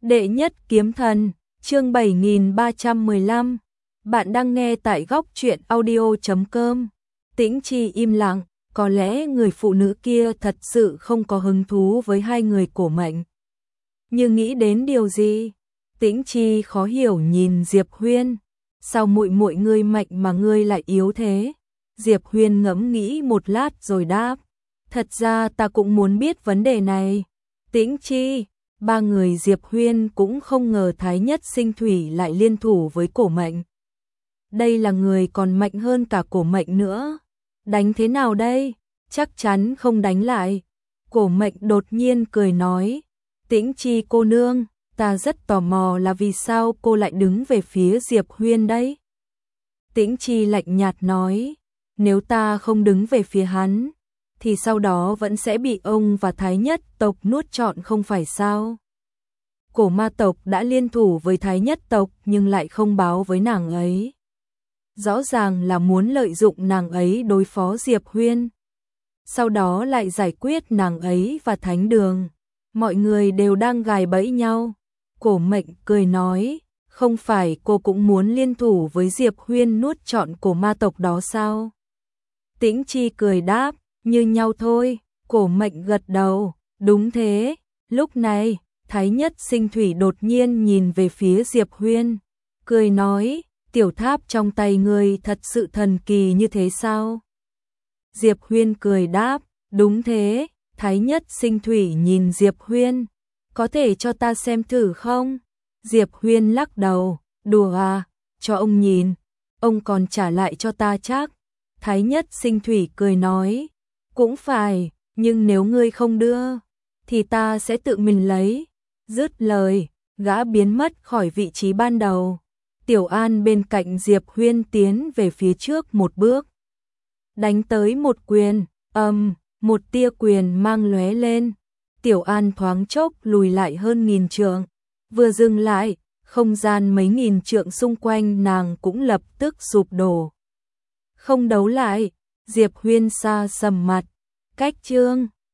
Đệ nhất kiếm thần, chương 7315. Bạn đang nghe tại góc truyện audio.com. Tĩnh Chi im lặng, có lẽ người phụ nữ kia thật sự không có hứng thú với hai người Cổ Mệnh. Nhưng nghĩ đến điều gì? Tĩnh Chi khó hiểu nhìn Diệp Huyên. Sao muội muội ngươi mạnh mà ngươi lại yếu thế? Diệp Huyên ngẫm nghĩ một lát rồi đáp. Thật ra ta cũng muốn biết vấn đề này. Tĩnh Chi. Ba người Diệp Huyên cũng không ngờ Thái Nhất Sinh Thủy lại liên thủ với Cổ Mệnh. Đây là người còn mạnh hơn cả Cổ Mệnh nữa. Đánh thế nào đây? Chắc chắn không đánh lại. Cổ Mệnh đột nhiên cười nói. Tĩnh Chi cô nương, ta rất tò mò là vì sao cô lại đứng về phía Diệp Huyên đấy? Tĩnh Chi lạnh nhạt nói. Nếu ta không đứng về phía hắn, thì sau đó vẫn sẽ bị ông và Thái Nhất tộc nuốt trọn không phải sao? Cổ ma tộc đã liên thủ với Thái Nhất tộc nhưng lại không báo với nàng ấy. Rõ ràng là muốn lợi dụng nàng ấy đối phó Diệp Huyên. Sau đó lại giải quyết nàng ấy và Thánh Đường. Mọi người đều đang gài bẫy nhau. Cổ Mệnh cười nói, không phải cô cũng muốn liên thủ với Diệp Huyên nuốt trọn cổ ma tộc đó sao? Tĩnh Chi cười đáp, như nhau thôi. Cổ Mệnh gật đầu, đúng thế. Lúc này, Thái Nhất Sinh Thủy đột nhiên nhìn về phía Diệp Huyên, cười nói, tiểu tháp trong tay ngươi thật sự thần kỳ như thế sao? Diệp Huyên cười đáp, đúng thế. Thái Nhất Sinh Thủy nhìn Diệp Huyên, có thể cho ta xem thử không? Diệp Huyên lắc đầu, đùa à, cho ông nhìn, ông còn trả lại cho ta chắc. Thái Nhất Sinh Thủy cười nói, cũng phải, nhưng nếu ngươi không đưa, thì ta sẽ tự mình lấy. Dứt lời, gã biến mất khỏi vị trí ban đầu. Tiểu An bên cạnh Diệp Huyên tiến về phía trước một bước, đánh tới một quyền, một tia quyền mang lóe lên. Tiểu An thoáng chốc lùi lại hơn 1000 trượng, vừa dừng lại, không gian mấy nghìn trượng xung quanh nàng cũng lập tức sụp đổ. Không đấu lại, Diệp Huyên xa sầm mặt, cách chương